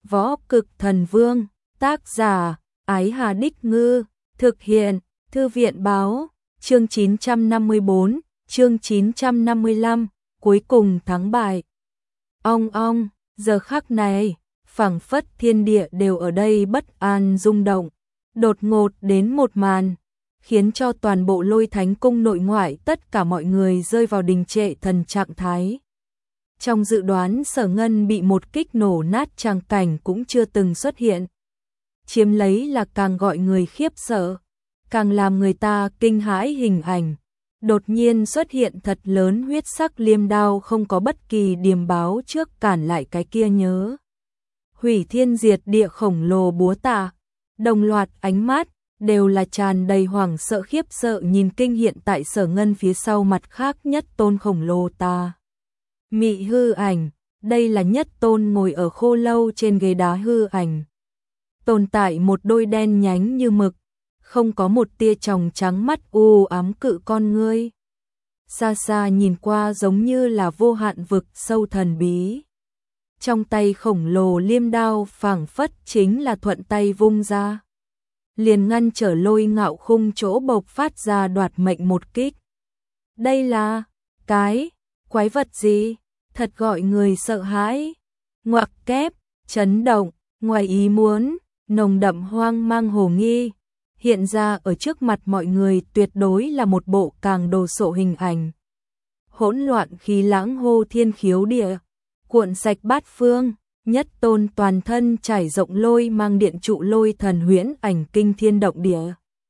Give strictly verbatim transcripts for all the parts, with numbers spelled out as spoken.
Võ Cực Thần Vương, tác giả, Ái Hà Đích Ngư, thực hiện, Thư viện Báo, chương chín trăm năm mươi tư, chương chín trăm năm mươi lăm, cuối cùng thắng bại. Ong ong, giờ khắc này, phảng phất thiên địa đều ở đây bất an rung động, đột ngột đến một màn, khiến cho toàn bộ Lôi Thánh Cung nội ngoại tất cả mọi người rơi vào đình trệ thần trạng thái. Trong dự đoán Sở Ngân bị một kích nổ nát tràng cảnh cũng chưa từng xuất hiện. Chiếm lấy là càng gọi người khiếp sợ, càng làm người ta kinh hãi hình ảnh. Đột nhiên xuất hiện thật lớn huyết sắc liêm đao không có bất kỳ điềm báo trước cản lại cái kia nhớ. Hủy thiên diệt địa khổng lồ búa tạ, đồng loạt ánh mắt, đều là tràn đầy hoảng sợ khiếp sợ nhìn kinh hiện tại Sở Ngân phía sau mặt khác nhất tôn khổng lồ ta. Mị hư ảnh, đây là nhất tôn ngồi ở khô lâu trên ghế đá hư ảnh. Tồn tại một đôi đen nhánh như mực, không có một tia tròng trắng mắt u ám cự con ngươi. Xa xa nhìn qua giống như là vô hạn vực sâu thần bí. Trong tay khổng lồ liêm đao phảng phất chính là thuận tay vung ra. Liền ngăn trở Lôi Ngạo Khung chỗ bộc phát ra đoạt mệnh một kích. Đây là cái quái vật gì? Thật gọi người sợ hãi. Ngoặc kép, chấn động, ngoài ý muốn, nồng đậm hoang mang hồ nghi. Hiện ra ở trước mặt mọi người tuyệt đối là một bộ càng đồ sộ hình ảnh. Hỗn loạn khí lãng hô thiên khiếu địa, cuộn sạch bát phương, nhất tôn toàn thân trải rộng lôi mang điện trụ lôi thần huyễn ảnh kinh thiên động địa.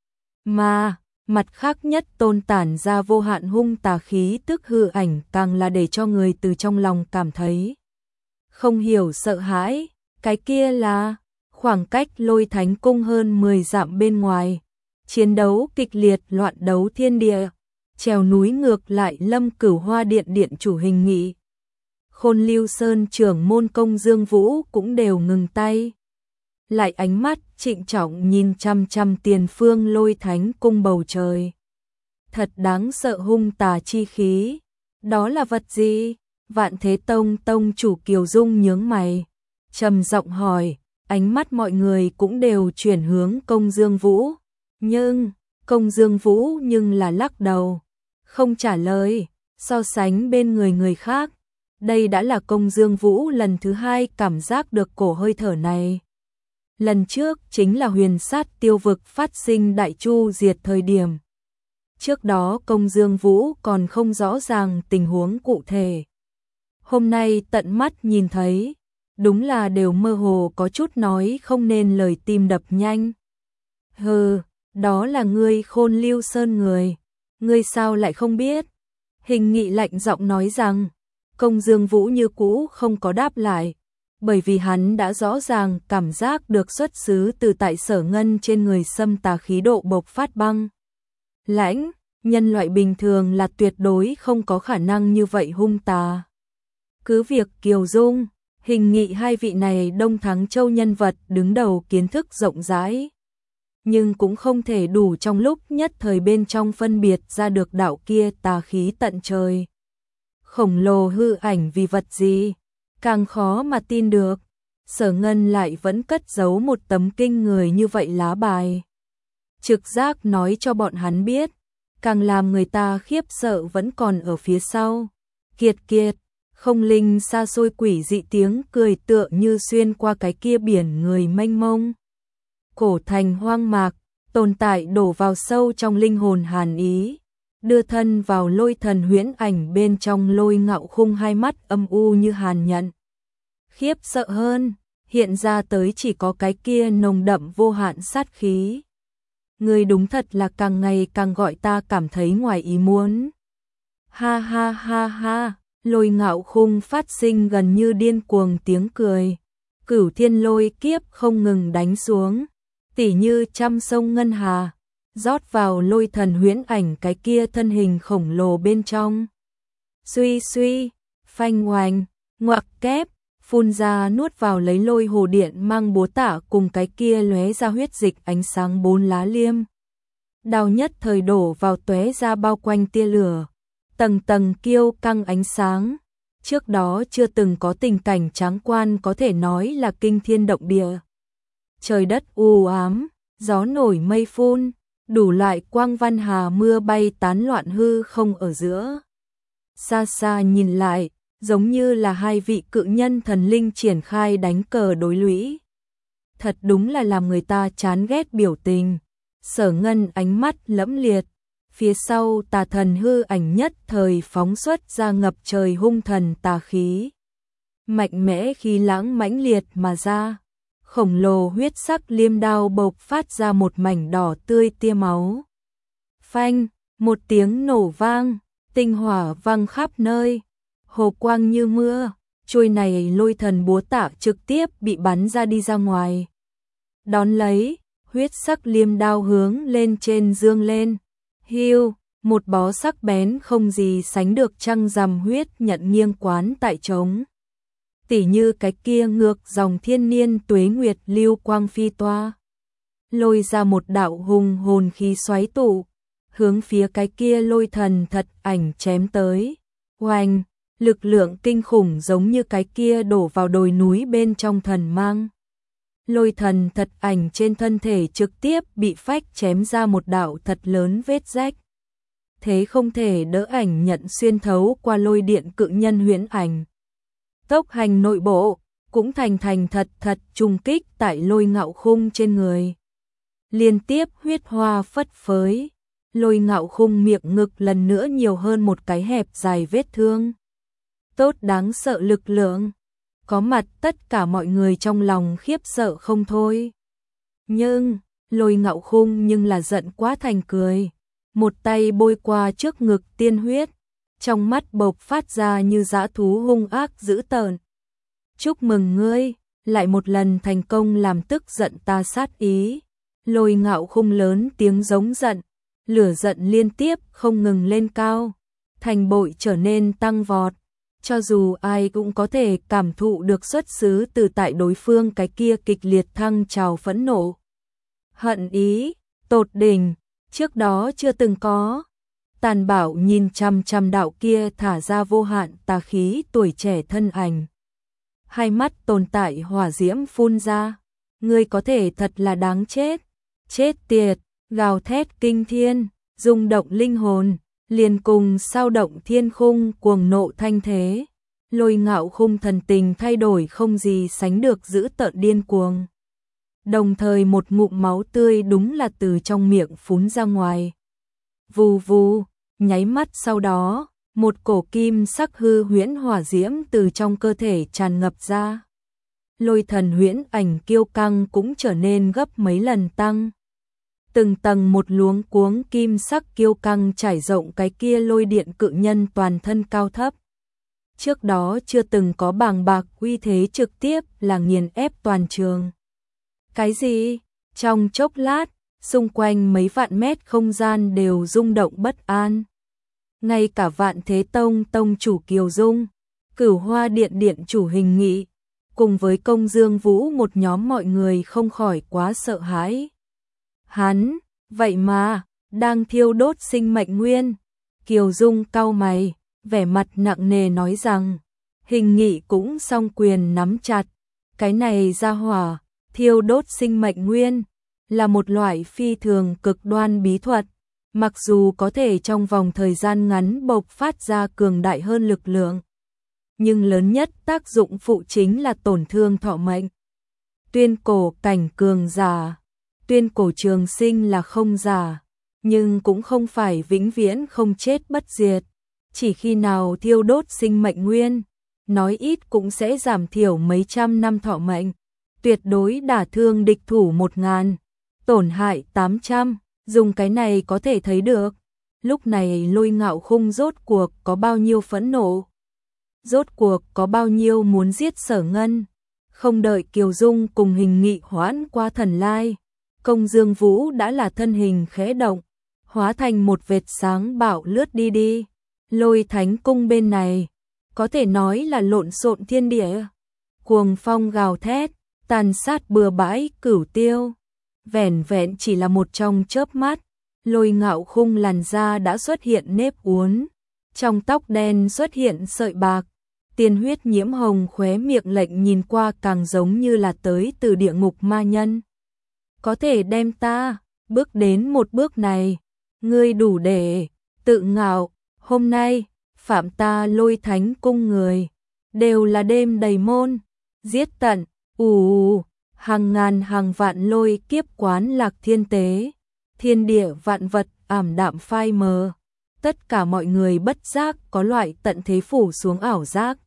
Mà, mặt khác nhất tôn tản ra vô hạn hung tà khí tức hư ảnh càng là để cho người từ trong lòng cảm thấy không hiểu sợ hãi, cái kia là khoảng cách Lôi Thánh Cung hơn mười dặm bên ngoài, chiến đấu kịch liệt loạn đấu thiên địa, trèo núi ngược lại Lâm Cửu Hoa Điện điện chủ hình nghị. Khôn Lưu Sơn trưởng môn Công Dương Vũ cũng đều ngừng tay. Lại ánh mắt trịnh trọng nhìn chăm chăm tiền phương Lôi Thánh Cung bầu trời. Thật đáng sợ hung tà chi khí. Đó là vật gì? Vạn Thế Tông tông chủ Kiều Dung nhướng mày, trầm giọng hỏi, ánh mắt mọi người cũng đều chuyển hướng Công Dương Vũ. Nhưng, Công Dương Vũ nhưng là lắc đầu, không trả lời, so sánh bên người người khác. Đây đã là Công Dương Vũ lần thứ hai cảm giác được cổ hơi thở này. Lần trước chính là huyền sát tiêu vực phát sinh đại chu diệt thời điểm. Trước đó Công Dương Vũ còn không rõ ràng tình huống cụ thể. Hôm nay tận mắt nhìn thấy, đúng là đều mơ hồ có chút nói không nên lời tim đập nhanh. Hừ, đó là ngươi Khôn Lưu Sơn người. Ngươi sao lại không biết? Hình nghị lạnh giọng nói rằng, Công Dương Vũ như cũ không có đáp lại, bởi vì hắn đã rõ ràng cảm giác được xuất xứ từ tại Sở Ngân trên người xâm tà khí độ bộc phát băng. Lãnh, nhân loại bình thường là tuyệt đối không có khả năng như vậy hung tà. Cứ việc Kiều Dung, Hình nghị hai vị này Đông Thắng Châu nhân vật đứng đầu kiến thức rộng rãi, nhưng cũng không thể đủ trong lúc nhất thời bên trong phân biệt ra được đạo kia tà khí tận trời. Khổng lồ hư ảnh vì vật gì, càng khó mà tin được. Sở Ngân lại vẫn cất giấu một tấm kinh người như vậy lá bài. Trực giác nói cho bọn hắn biết, càng làm người ta khiếp sợ vẫn còn ở phía sau. Kiệt kiệt, không linh xa xôi quỷ dị tiếng cười tựa như xuyên qua cái kia biển người mênh mông. Cổ thành hoang mạc, tồn tại đổ vào sâu trong linh hồn hàn ý. Đưa thân vào lôi thần huyễn ảnh bên trong Lôi Ngạo Khung hai mắt âm u như hàn nhận. Khiếp sợ hơn, hiện ra tới chỉ có cái kia nồng đậm vô hạn sát khí. Người đúng thật là càng ngày càng gọi ta cảm thấy ngoài ý muốn. Ha ha ha ha, Lôi Ngạo Khung phát sinh gần như điên cuồng tiếng cười. Cửu thiên lôi kiếp không ngừng đánh xuống, tỉ như trăm sông ngân hà, rót vào lôi thần huyễn ảnh cái kia thân hình khổng lồ bên trong. Suy suy, phanh oanh, ngoặc kép, phun ra nuốt vào lấy lôi hồ điện mang búa tạ cùng cái kia lóe ra huyết dịch ánh sáng bốn lá liêm. Đao nhất thời đổ vào tóe ra bao quanh tia lửa, tầng tầng kiêu căng ánh sáng, Trước đó chưa từng có tình cảnh tráng quan có thể nói là kinh thiên động địa. Trời đất u ám, gió nổi mây phun, đủ loại quang văn hà mưa bay tán loạn hư không ở giữa. Xa xa nhìn lại, giống như là hai vị cự nhân thần linh triển khai đánh cờ đối lũy. Thật đúng là làm người ta chán ghét biểu tình. Sở Ngân ánh mắt lẫm liệt, phía sau tà thần hư ảnh nhất thời phóng xuất ra ngập trời hung thần tà khí. Mạnh mẽ khí lãng mãnh liệt mà ra, khổng lồ huyết sắc liêm đao bộc phát ra một mảnh đỏ tươi tia máu. Phanh, một tiếng nổ vang, tinh hỏa văng khắp nơi, hồ quang như mưa, chuôi này lôi thần búa tạ trực tiếp bị bắn ra đi ra ngoài. Đón lấy, huyết sắc liêm đao hướng lên trên dương lên. Hiu, một bó sắc bén không gì sánh được trăng rằm huyết nhận nghiêng quán tại trống. Tỉ như cái kia ngược dòng thiên niên tuế nguyệt lưu quang phi toa. Lôi ra một đạo hùng hồn khí xoáy tụ, hướng phía cái kia lôi thần thật ảnh chém tới. Oanh, lực lượng kinh khủng giống như cái kia đổ vào đồi núi bên trong thần mang. Lôi thần thật ảnh trên thân thể trực tiếp bị phách chém ra một đạo thật lớn vết rách. Thế không thể đỡ ảnh nhận xuyên thấu qua lôi điện cự nhân huyễn ảnh. Tốc hành nội bộ, cũng thành thành thật thật trùng kích tại lôi ngạo khung trên người. Liên tiếp huyết hoa phất phới, lôi ngạo khung miệng ngực lần nữa nhiều hơn một cái hẹp dài vết thương. Tốt đáng sợ lực lượng. Có mặt tất cả mọi người trong lòng khiếp sợ không thôi. Nhưng, lôi ngạo khung nhưng là giận quá thành cười. Một tay bôi qua trước ngực tiên huyết, trong mắt bộc phát ra như dã thú hung ác dữ tợn. Chúc mừng ngươi, lại một lần thành công làm tức giận ta sát ý. Lôi ngạo khung lớn tiếng giống giận, lửa giận liên tiếp không ngừng lên cao, thành bội trở nên tăng vọt. Cho dù ai cũng có thể cảm thụ được xuất xứ từ tại đối phương cái kia kịch liệt thăng trào phẫn nộ. Hận ý, tột đỉnh, trước đó chưa từng có. Tàn Bảo nhìn chăm chăm đạo kia thả ra vô hạn tà khí tuổi trẻ thân ảnh. Hai mắt tồn tại hỏa diễm phun ra. Ngươi có thể thật là đáng chết. Chết tiệt, gào thét kinh thiên, rung động linh hồn. Liền cùng sao động thiên khung cuồng nộ thanh thế. Lôi ngạo khung thần tình thay đổi không gì sánh được dữ tợn điên cuồng. Đồng thời một ngụm máu tươi đúng là từ trong miệng phún ra ngoài. Vù vù, nháy mắt sau đó, một cổ kim sắc hư huyễn hỏa diễm từ trong cơ thể tràn ngập ra. Lôi thần huyễn ảnh kiêu căng cũng trở nên gấp mấy lần tăng. Từng tầng một luống cuống kim sắc kiêu căng trải rộng cái kia lôi điện cự nhân toàn thân cao thấp. Trước đó chưa từng có bàng bạc uy thế trực tiếp là nghiền ép toàn trường. Cái gì? Trong chốc lát, xung quanh mấy vạn mét không gian đều rung động bất an. Ngay cả Vạn Thế Tông tông chủ Kiều Dung, Cửu Hoa Điện điện chủ Hình Nghị, cùng với Công Dương Vũ một nhóm mọi người không khỏi quá sợ hãi. Hắn, vậy mà, đang thiêu đốt sinh mệnh nguyên. Kiều Dung cau mày, vẻ mặt nặng nề nói rằng, Hình Nghị cũng song quyền nắm chặt. Cái này ra hỏa, thiêu đốt sinh mệnh nguyên, là một loại phi thường cực đoan bí thuật. Mặc dù có thể trong vòng thời gian ngắn bộc phát ra cường đại hơn lực lượng, nhưng lớn nhất tác dụng phụ chính là tổn thương thọ mệnh. Tuyên cổ cảnh cường giả, tuyên cổ trường sinh là không giả, nhưng cũng không phải vĩnh viễn không chết bất diệt. Chỉ khi nào thiêu đốt sinh mệnh nguyên, nói ít cũng sẽ giảm thiểu mấy trăm năm thọ mệnh, tuyệt đối đả thương địch thủ một ngàn, tổn hại tám trăm, dùng cái này có thể thấy được. Lúc này Lôi Ngạo Khung rốt cuộc có bao nhiêu phẫn nộ, rốt cuộc có bao nhiêu muốn giết Sở Ngân. Không đợi Kiều Dung cùng Hình Nghị hoãn qua thần lai, Công Dương Vũ đã là thân hình khẽ động, hóa thành một vệt sáng bạo lướt đi đi. Lôi Thánh Cung bên này, có thể nói là lộn xộn thiên địa, cuồng phong gào thét, tàn sát bừa bãi cửu tiêu. Vẻn vẹn chỉ là một trong chớp mắt, Lôi Ngạo Khung làn da đã xuất hiện nếp uốn, trong tóc đen xuất hiện sợi bạc, Tiên huyết nhiễm hồng khóe miệng lệnh nhìn qua càng giống như là tới từ địa ngục ma nhân. Có thể đem ta bước đến một bước này, ngươi đủ để tự ngạo, hôm nay phạm ta Lôi Thánh cung người, đều là đêm đầy môn, giết tận, ù, hàng ngàn hàng vạn lôi kiếp quán lạc thiên tế, thiên địa vạn vật ảm đạm phai mờ, tất cả mọi người bất giác có loại tận thế phủ xuống ảo giác.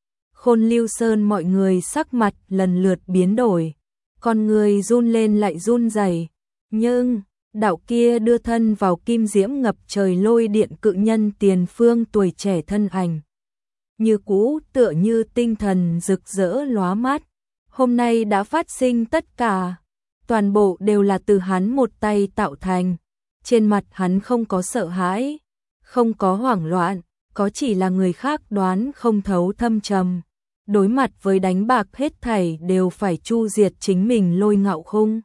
Khôn Lưu Sơn mọi người sắc mặt lần lượt biến đổi, con người run lên lại run rẩy, nhưng đạo kia đưa thân vào kim diễm ngập trời lôi điện cự nhân tiền phương tuổi trẻ thân ảnh. Như cũ tựa như tinh thần rực rỡ lóa mắt, hôm nay đã phát sinh tất cả, toàn bộ đều là từ hắn một tay tạo thành, trên mặt hắn không có sợ hãi, không có hoảng loạn, có chỉ là người khác đoán không thấu thâm trầm. Đối mặt với đánh bạc hết thảy đều phải chu diệt chính mình Lôi Ngạo Khung.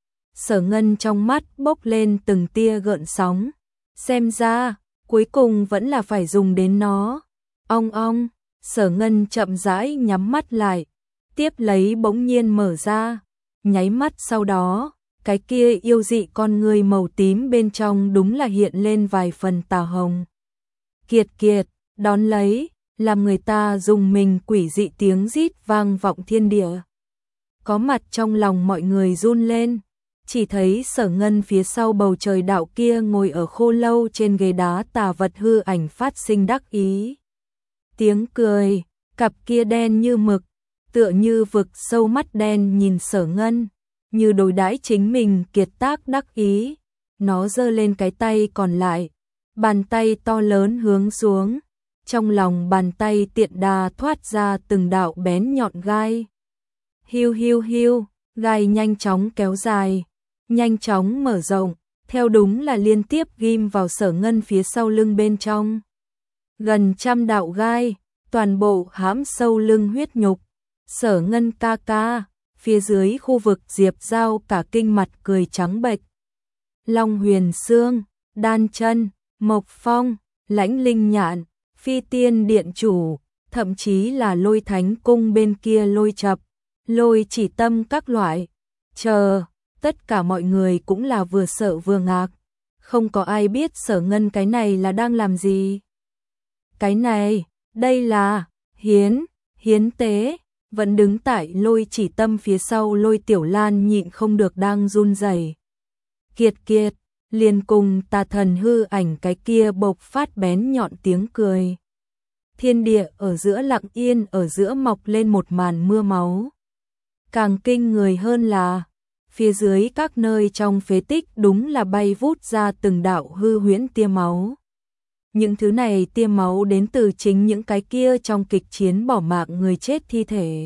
Sở Ngân trong mắt bốc lên từng tia gợn sóng, xem ra cuối cùng vẫn là phải dùng đến nó. Ong ong, Sở Ngân chậm rãi nhắm mắt lại, tiếp lấy bỗng nhiên mở ra, nháy mắt sau đó, cái kia yêu dị con người màu tím bên trong đúng là hiện lên vài phần tà hồng. Kiệt kiệt, đón lấy, làm người ta dùng mình quỷ dị tiếng rít vang vọng thiên địa. Có mặt trong lòng mọi người run lên, chỉ thấy Sở Ngân phía sau bầu trời đạo kia ngồi ở khô lâu trên ghế đá tà vật hư ảnh phát sinh đắc ý. Tiếng cười, cặp kia đen như mực, tựa như vực sâu mắt đen nhìn Sở Ngân, như đối đãi chính mình kiệt tác đắc ý. Nó giơ lên cái tay còn lại, bàn tay to lớn hướng xuống. Trong lòng bàn tay tiện đà thoát ra từng đạo bén nhọn gai. Hiu hiu hiu, gai nhanh chóng kéo dài, nhanh chóng mở rộng, theo đúng là liên tiếp ghim vào Sở Ngân phía sau lưng bên trong. Gần trăm đạo gai, toàn bộ hãm sâu lưng huyết nhục. Sở Ngân ca ca, phía dưới khu vực Diệp Giao cả kinh mặt cười trắng bệch. Long Huyền Xương, Đan Chân, Mộc Phong, Lãnh Linh Nhạn, Phi Tiên Điện Chủ, thậm chí là Lôi Thánh cung bên kia Lôi Chập, Lôi Chỉ Tâm các loại. Chờ, tất cả mọi người cũng là vừa sợ vừa ngạc, không có ai biết Sở Ngân cái này là đang làm gì. Cái này, đây là hiến, hiến tế. Vẫn đứng tại Lôi Chỉ Tâm phía sau Lôi Tiểu Lan nhịn không được đang run rẩy. Kiệt kiệt, liền cùng tà thần hư ảnh cái kia bộc phát bén nhọn tiếng cười. Thiên địa ở giữa lặng yên ở giữa mọc lên một màn mưa máu. Càng kinh người hơn là, phía dưới các nơi trong phế tích đúng là bay vút ra từng đạo hư huyễn tia máu. Những thứ này tia máu đến từ chính những cái kia trong kịch chiến bỏ mạng người chết thi thể.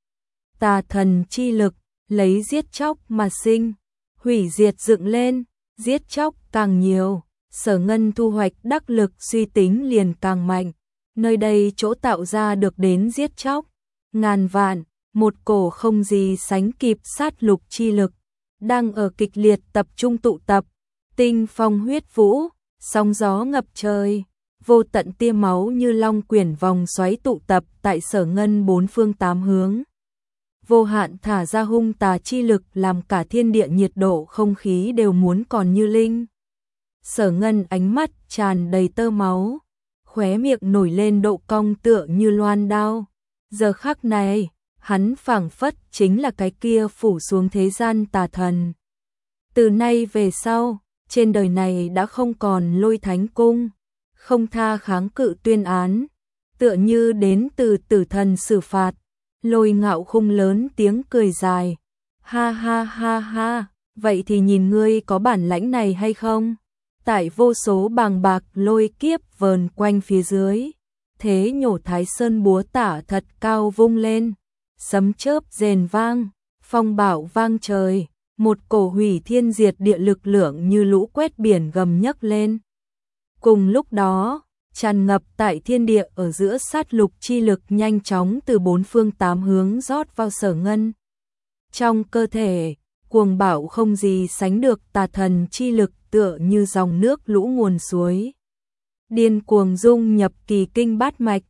Tà thần chi lực, lấy giết chóc mà sinh, hủy diệt dựng lên, giết chóc càng nhiều, Sở Ngân thu hoạch đắc lực suy tính liền càng mạnh. Nơi đây chỗ tạo ra được đến giết chóc, ngàn vạn, một cổ không gì sánh kịp sát lục chi lực, đang ở kịch liệt tập trung tụ tập, tinh phong huyết vũ, sóng gió ngập trời, vô tận tia máu như long quyển vòng xoáy tụ tập tại Sở Ngân bốn phương tám hướng. Vô hạn thả ra hung tà chi lực làm cả thiên địa nhiệt độ không khí đều muốn còn như linh. Sở Ngân ánh mắt tràn đầy tơ máu, khóe miệng nổi lên độ cong tựa như loan đao. Giờ khắc này, hắn phảng phất chính là cái kia phủ xuống thế gian tà thần. Từ nay về sau, trên đời này đã không còn Lôi Thánh cung, không tha kháng cự tuyên án, tựa như đến từ tử thần xử phạt. Lôi Ngạo Khung lớn tiếng cười dài, ha ha ha ha, vậy thì nhìn ngươi có bản lãnh này hay không? Tại vô số bàng bạc lôi kiếp vờn quanh phía dưới, thế nhổ Thái Sơn búa tả thật cao vung lên, sấm chớp rền vang, phong bạo vang trời, một cổ hủy thiên diệt địa lực lượng như lũ quét biển gầm nhấc lên. Cùng lúc đó, tràn ngập tại thiên địa ở giữa sát lục chi lực nhanh chóng từ bốn phương tám hướng rót vào Sở Ngân. Trong cơ thể, cuồng bạo không gì sánh được tà thần chi lực tựa như dòng nước lũ nguồn suối. Điên cuồng dung nhập kỳ kinh bát mạch,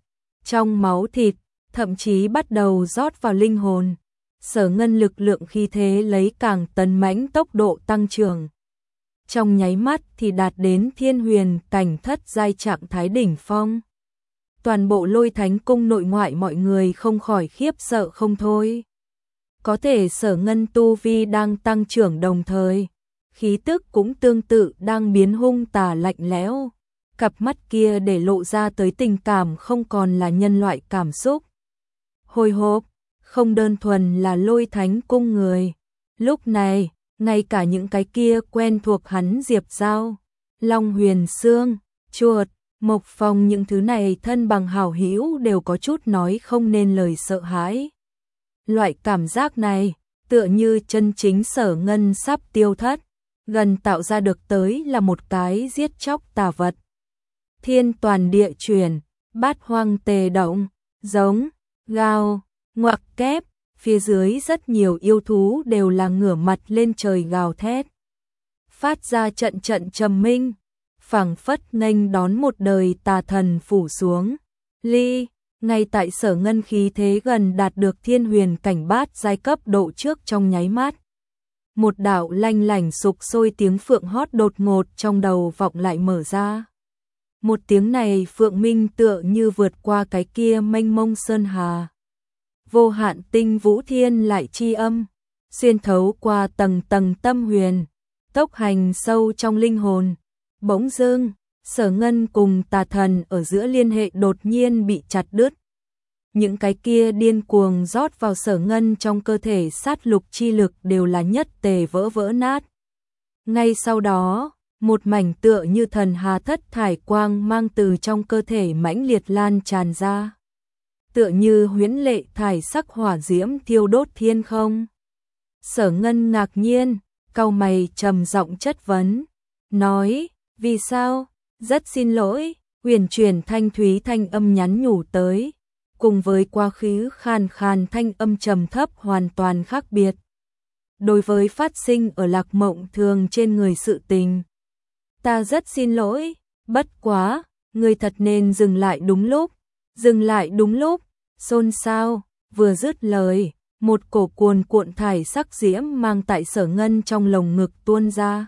trong máu thịt, thậm chí bắt đầu rót vào linh hồn. Sở Ngân lực lượng khí thế lấy càng tấn mãnh tốc độ tăng trưởng. Trong nháy mắt thì đạt đến thiên huyền cảnh thất giai trạng thái đỉnh phong. Toàn bộ Lôi Thánh cung nội ngoại mọi người không khỏi khiếp sợ không thôi. Có thể Sở Ngân tu vi đang tăng trưởng đồng thời, khí tức cũng tương tự đang biến hung tà lạnh lẽo. Cặp mắt kia để lộ ra tới tình cảm không còn là nhân loại cảm xúc. Hồi hộp, không đơn thuần là Lôi Thánh cung người. Lúc này, ngay cả những cái kia quen thuộc hắn Diệp Giao, Long Huyền Sương, Chuột, Mộc Phong, những thứ này thân bằng hảo hữu đều có chút nói không nên lời sợ hãi. Loại cảm giác này, tựa như chân chính Sở Ngân sắp tiêu thất, gần tạo ra được tới là một cái giết chóc tà vật. Thiên toàn địa chuyển, bát hoang tề động, giống, gào, ngoặc kép, phía dưới rất nhiều yêu thú đều là ngửa mặt lên trời gào thét. Phát ra trận trận trầm minh, phảng phất nghênh đón một đời tà thần phủ xuống. Ly, ngay tại Sở Ngân khí thế gần đạt được thiên huyền cảnh bát giai cấp độ trước trong nháy mắt. Một đạo lanh lảnh sục sôi tiếng phượng hót đột ngột trong đầu vọng lại mở ra. Một tiếng này phượng minh tựa như vượt qua cái kia mênh mông sơn hà. Vô hạn tinh vũ thiên lại chi âm, xuyên thấu qua tầng tầng tâm huyền, tốc hành sâu trong linh hồn. Bỗng dưng, Sở Ngân cùng tà thần ở giữa liên hệ đột nhiên bị chặt đứt. Những cái kia điên cuồng rót vào Sở Ngân trong cơ thể sát lục chi lực đều là nhất tề vỡ vỡ nát. Ngay sau đó, một mảnh tựa như thần hà thất thải quang mang từ trong cơ thể mãnh liệt lan tràn ra. Tựa như huyễn lệ thải sắc hỏa diễm thiêu đốt thiên không. Sở Ngân ngạc nhiên, cau mày trầm giọng chất vấn, nói, vì sao? Rất xin lỗi, huyền chuyển thanh thúy thanh âm nhắn nhủ tới, cùng với quá khứ khàn khàn thanh âm trầm thấp hoàn toàn khác biệt. Đối với phát sinh ở Lạc Mộng Thường trên người sự tình, ta rất xin lỗi, bất quá, người thật nên dừng lại đúng lúc, dừng lại đúng lúc, xôn xao, vừa dứt lời, một cổ cuồn cuộn thải sắc diễm mang tại Sở Ngân trong lồng ngực tuôn ra.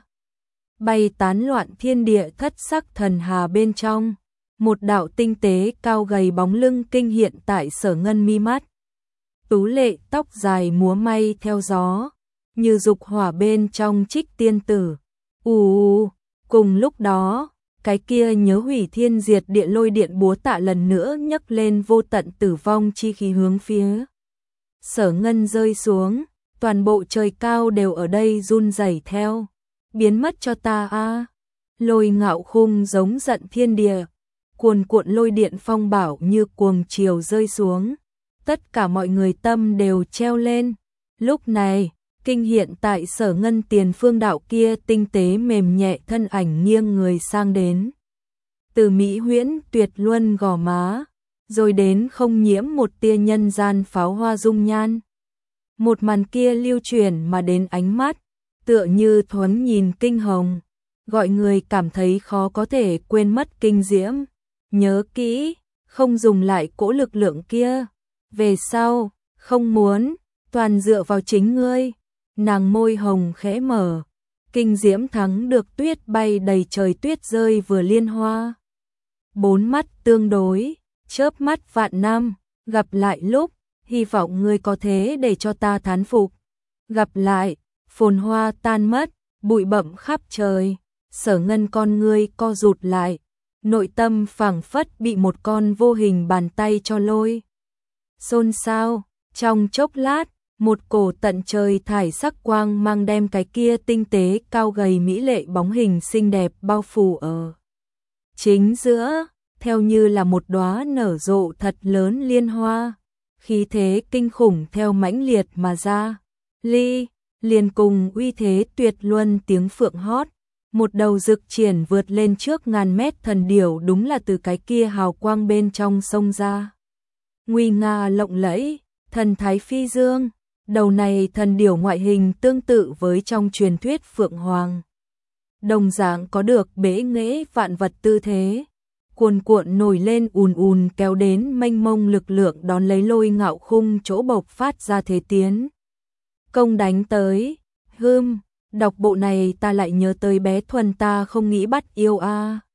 Bay tán loạn thiên địa thất sắc thần hà bên trong, một đạo tinh tế cao gầy bóng lưng kinh hiện tại Sở Ngân mi mắt. Tú lệ tóc dài múa may theo gió, như dục hỏa bên trong Trích tiên tử. Ù, cùng lúc đó, cái kia nhớ hủy thiên diệt địa lôi điện búa tạ lần nữa nhấc lên vô tận tử vong chi khí hướng phía Sở Ngân rơi xuống, toàn bộ trời cao đều ở đây run rẩy theo. Biến mất cho ta a! Lôi ngạo khung giống giận thiên địa, cuồn cuộn lôi điện phong bảo như cuồng chiều rơi xuống. Tất cả mọi người tâm đều treo lên. Lúc này, kinh hiện tại Sở Ngân tiền phương đạo kia tinh tế mềm nhẹ thân ảnh nghiêng người sang đến. Từ mỹ huyễn tuyệt luân gò má, rồi đến không nhiễm một tia nhân gian pháo hoa dung nhan. Một màn kia lưu truyền mà đến ánh mắt, tựa như thuấn nhìn kinh hồng, gọi người cảm thấy khó có thể quên mất kinh diễm. Nhớ kỹ, không dùng lại cỗ lực lượng kia. Về sau, không muốn, toàn dựa vào chính ngươi. Nàng môi hồng khẽ mở, kinh diễm thắng được tuyết bay đầy trời tuyết rơi vừa liên hoa. Bốn mắt tương đối, chớp mắt vạn năm, gặp lại lúc, hy vọng ngươi có thế để cho ta thán phục. Gặp lại, phồn hoa tan mất, bụi bặm khắp trời. Sở Ngân con ngươi co rụt lại, nội tâm phảng phất bị một con vô hình bàn tay cho lôi. Xôn xao, trong chốc lát, một cổ tận trời thải sắc quang mang đem cái kia tinh tế cao gầy mỹ lệ bóng hình xinh đẹp bao phủ ở chính giữa, theo như là một đóa nở rộ thật lớn liên hoa, khí thế kinh khủng theo mãnh liệt mà ra. Ly, liền cùng uy thế tuyệt luân tiếng phượng hót, một đầu rực triển vượt lên trước ngàn mét thần điểu đúng là từ cái kia hào quang bên trong sông ra. Nguy nga lộng lẫy, thần thái phi dương, đầu này thần điểu ngoại hình tương tự với trong truyền thuyết phượng hoàng. Đồng dạng có được bế nghệ vạn vật tư thế, cuồn cuộn nổi lên ùn ùn kéo đến mênh mông lực lượng đón lấy Lôi Ngạo Khung chỗ bộc phát ra thế tiến. Công đánh tới, hưm, đọc bộ này ta lại nhớ tới bé Thuần ta không nghĩ bắt yêu a.